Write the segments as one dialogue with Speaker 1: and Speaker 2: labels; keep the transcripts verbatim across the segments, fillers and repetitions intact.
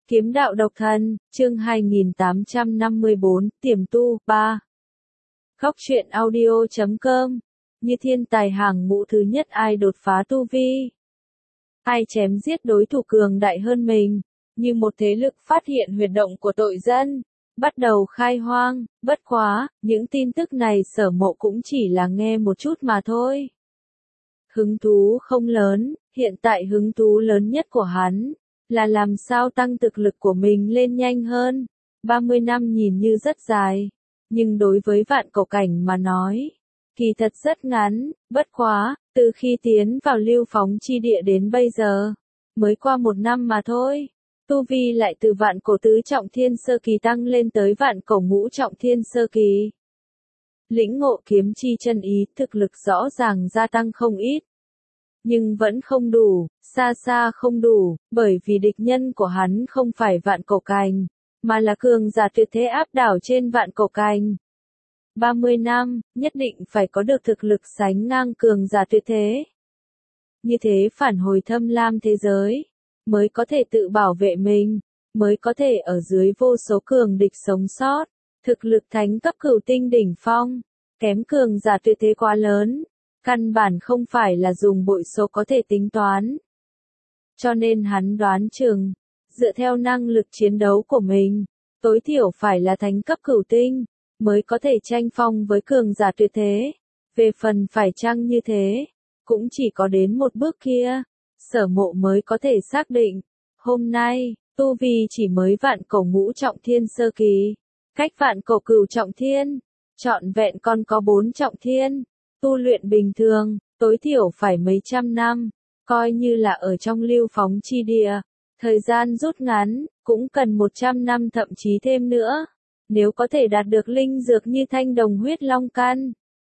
Speaker 1: Kiếm đạo độc thân, chương hai nghìn tám trăm năm mươi bốn, tiềm tu, ba. Góc truyện audio chấm com. Như thiên tài hàng ngũ thứ nhất ai đột phá tu vi. Ai chém giết đối thủ cường đại hơn mình. Như một thế lực phát hiện huyệt động của tội dân. Bắt đầu khai hoang, bất quá, những tin tức này Sở Mộ cũng chỉ là nghe một chút mà thôi. Hứng thú không lớn, hiện tại hứng thú lớn nhất của hắn là làm sao tăng thực lực của mình lên nhanh hơn. ba mươi năm nhìn như rất dài, nhưng đối với vạn cổ cảnh mà nói, kỳ thật rất ngắn, bất quá, từ khi tiến vào lưu phóng chi địa đến bây giờ, mới qua một năm mà thôi. Tu vi lại từ vạn cổ tứ trọng thiên sơ kỳ tăng lên tới vạn cổ ngũ trọng thiên sơ kỳ. Lĩnh ngộ kiếm chi chân ý, thực lực rõ ràng gia tăng không ít. Nhưng vẫn không đủ, xa xa không đủ, bởi vì địch nhân của hắn không phải vạn cổ cảnh, mà là cường giả tuyệt thế áp đảo trên vạn cổ cảnh. ba mươi năm, nhất định phải có được thực lực sánh ngang cường giả tuyệt thế. Như thế phản hồi thâm lam thế giới, mới có thể tự bảo vệ mình, mới có thể ở dưới vô số cường địch sống sót. Thực lực thánh cấp cửu tinh đỉnh phong, kém cường giả tuyệt thế quá lớn. Căn bản không phải là dùng bội số có thể tính toán. Cho nên hắn đoán chừng, dựa theo năng lực chiến đấu của mình, tối thiểu phải là thánh cấp cửu tinh, mới có thể tranh phong với cường giả tuyệt thế. Về phần phải chăng như thế, cũng chỉ có đến một bước kia, Sở Mộ mới có thể xác định. Hôm nay, tu vi chỉ mới vạn cổ ngũ trọng thiên sơ kỳ, cách vạn cổ cửu trọng thiên, trọn vẹn còn có bốn trọng thiên. Tu luyện bình thường, tối thiểu phải mấy trăm năm, coi như là ở trong lưu phóng chi địa, thời gian rút ngắn, cũng cần một trăm năm thậm chí thêm nữa, nếu có thể đạt được linh dược như thanh đồng huyết long căn.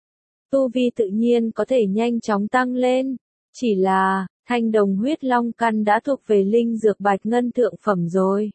Speaker 1: Tu vi tự nhiên có thể nhanh chóng tăng lên, chỉ là, thanh đồng huyết long căn đã thuộc về linh dược bạch ngân thượng phẩm rồi.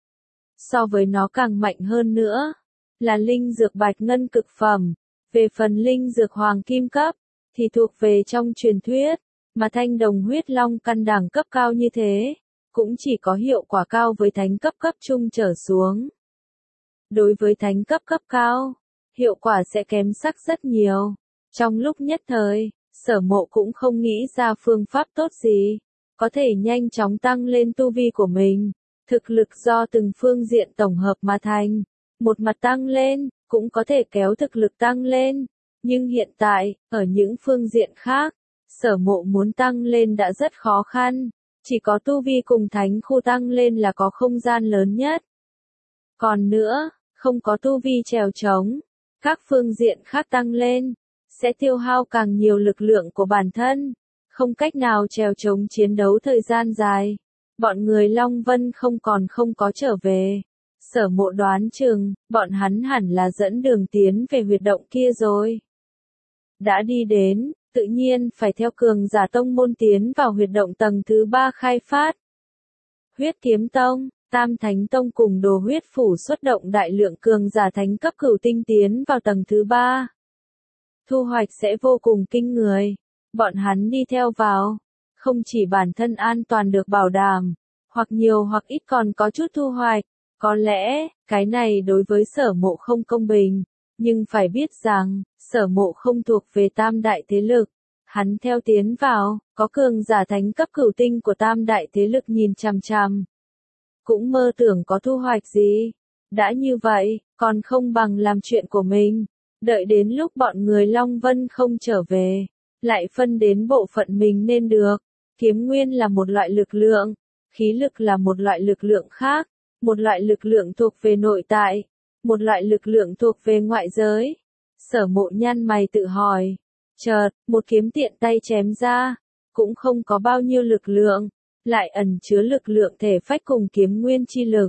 Speaker 1: So với nó càng mạnh hơn nữa, là linh dược bạch ngân cực phẩm. Về phần linh dược hoàng kim cấp, thì thuộc về trong truyền thuyết, mà thanh đồng huyết long căn đẳng cấp cao như thế, cũng chỉ có hiệu quả cao với thánh cấp cấp trung trở xuống. Đối với thánh cấp cấp cao, hiệu quả sẽ kém sắc rất nhiều. Trong lúc nhất thời, Sở Mộ cũng không nghĩ ra phương pháp tốt gì, có thể nhanh chóng tăng lên tu vi của mình. Thực lực do từng phương diện tổng hợp mà thành, một mặt tăng lên, cũng có thể kéo thực lực tăng lên, nhưng hiện tại, ở những phương diện khác, Sở Mộ muốn tăng lên đã rất khó khăn, chỉ có tu vi cùng thánh khu tăng lên là có không gian lớn nhất. Còn nữa, không có tu vi trèo trống, các phương diện khác tăng lên, sẽ tiêu hao càng nhiều lực lượng của bản thân, không cách nào trèo trống chiến đấu thời gian dài. Bọn người Long Vân không còn không có trở về. Sở Mộ đoán chừng, bọn hắn hẳn là dẫn đường tiến về huyệt động kia rồi. Đã đi đến, tự nhiên phải theo cường giả tông môn tiến vào huyệt động tầng thứ ba khai phát. Huyết Kiếm Tông, Tam Thánh Tông cùng Đồ Huyết Phủ xuất động đại lượng cường giả thánh cấp cửu tinh tiến vào tầng thứ ba. Thu hoạch sẽ vô cùng kinh người. Bọn hắn đi theo vào, không chỉ bản thân an toàn được bảo đảm, hoặc nhiều hoặc ít còn có chút thu hoạch. Có lẽ, cái này đối với Sở Mộ không công bình, nhưng phải biết rằng, Sở Mộ không thuộc về tam đại thế lực. Hắn theo tiến vào, có cường giả thánh cấp cửu tinh của tam đại thế lực nhìn chằm chằm. Cũng mơ tưởng có thu hoạch gì. Đã như vậy, còn không bằng làm chuyện của mình. Đợi đến lúc bọn người Long Vân không trở về, lại phân đến bộ phận mình nên được. Kiếm nguyên là một loại lực lượng, khí lực là một loại lực lượng khác. Một loại lực lượng thuộc về nội tại, một loại lực lượng thuộc về ngoại giới. Sở Mộ nhăn mày tự hỏi, chợt, một kiếm tiện tay chém ra, cũng không có bao nhiêu lực lượng, lại ẩn chứa lực lượng thể phách cùng kiếm nguyên chi lực.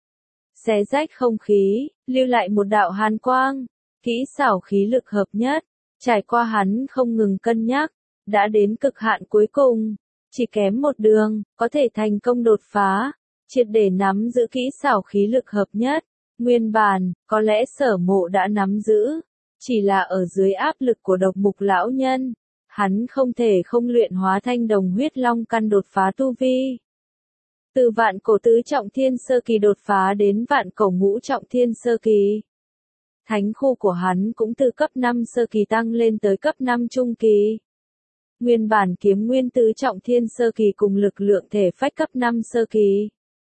Speaker 1: Xé rách không khí, lưu lại một đạo hàn quang, kỹ xảo khí lực hợp nhất, trải qua hắn không ngừng cân nhắc, đã đến cực hạn cuối cùng, chỉ kém một đường, có thể thành công đột phá. Triệt để nắm giữ kỹ xảo khí lực hợp nhất, nguyên bản, có lẽ Sở Mộ đã nắm giữ, chỉ là ở dưới áp lực của độc mục lão nhân, hắn không thể không luyện hóa thanh đồng huyết long căn đột phá tu vi. Từ vạn cổ tứ trọng thiên sơ kỳ đột phá đến vạn cổ ngũ trọng thiên sơ kỳ. Thánh khu của hắn cũng từ cấp năm sơ kỳ tăng lên tới cấp năm trung kỳ. Nguyên bản kiếm nguyên tứ trọng thiên sơ kỳ cùng lực lượng thể phách cấp năm sơ kỳ.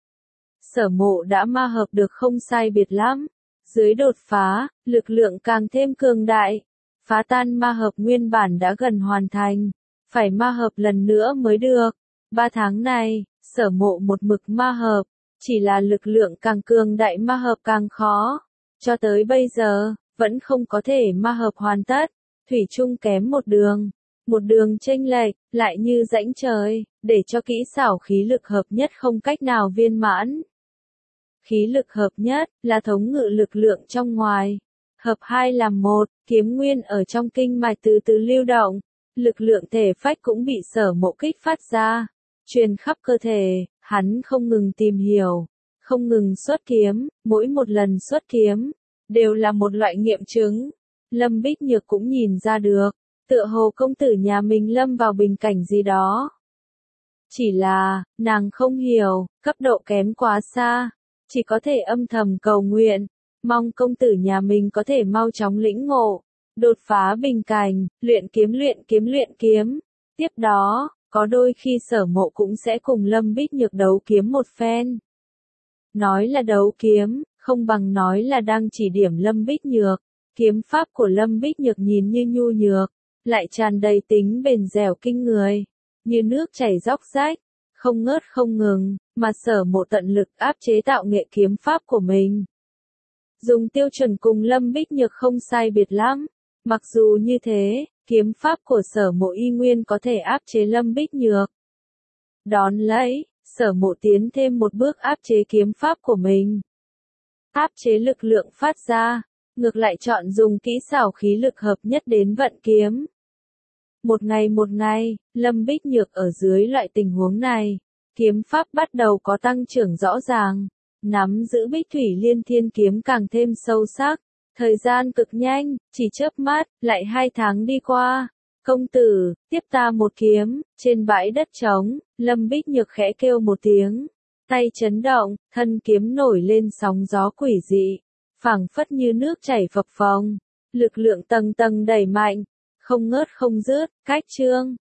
Speaker 1: Sở Mộ đã ma hợp được không sai biệt lắm. Dưới đột phá, lực lượng càng thêm cường đại. Phá tan ma hợp nguyên bản đã gần hoàn thành. Phải ma hợp lần nữa mới được. Ba tháng này, Sở Mộ một mực ma hợp. Chỉ là lực lượng càng cường đại ma hợp càng khó. Cho tới bây giờ, vẫn không có thể ma hợp hoàn tất. Thủy chung kém một đường. Một đường chênh lệch, lại như rãnh trời, để cho kỹ xảo khí lực hợp nhất không cách nào viên mãn. Khí lực hợp nhất, là thống ngự lực lượng trong ngoài. Hợp hai làm một, kiếm nguyên ở trong kinh mạch từ từ lưu động. Lực lượng thể phách cũng bị Sở Mộ kích phát ra. Truyền khắp cơ thể, hắn không ngừng tìm hiểu. Không ngừng xuất kiếm, mỗi một lần xuất kiếm, đều là một loại nghiệm chứng. Lâm Bích Nhược cũng nhìn ra được. Tựa hồ công tử nhà mình lâm vào bình cảnh gì đó. Chỉ là, nàng không hiểu, cấp độ kém quá xa. Chỉ có thể âm thầm cầu nguyện. Mong công tử nhà mình có thể mau chóng lĩnh ngộ. Đột phá bình cảnh, luyện kiếm luyện kiếm luyện kiếm. Tiếp đó, có đôi khi Sở Mộ cũng sẽ cùng Lâm Bích Nhược đấu kiếm một phen. Nói là đấu kiếm, không bằng nói là đang chỉ điểm Lâm Bích Nhược. Kiếm pháp của Lâm Bích Nhược nhìn như nhu nhược, lại tràn đầy tính bền dẻo kinh người, như nước chảy róc rách, không ngớt không ngừng, mà Sở Mộ tận lực áp chế tạo nghệ kiếm pháp của mình. Dùng tiêu chuẩn cùng Lâm Bích Nhược không sai biệt lắm, mặc dù như thế, kiếm pháp của Sở Mộ y nguyên có thể áp chế Lâm Bích Nhược. Đón lấy, Sở Mộ tiến thêm một bước áp chế kiếm pháp của mình. Áp chế lực lượng phát ra, ngược lại chọn dùng kỹ xảo khí lực hợp nhất đến vận kiếm. Một ngày một ngày, Lâm Bích Nhược ở dưới loại tình huống này, kiếm pháp bắt đầu có tăng trưởng rõ ràng, nắm giữ Bích Thủy Liên Thiên kiếm càng thêm sâu sắc, thời gian cực nhanh, chỉ chớp mắt, lại hai tháng đi qua. Công tử, tiếp ta một kiếm, trên bãi đất trống, Lâm Bích Nhược khẽ kêu một tiếng, tay chấn động, thân kiếm nổi lên sóng gió quỷ dị, phảng phất như nước chảy phập phồng, lực lượng tầng tầng đẩy mạnh, không ngớt không dứt, cách chương.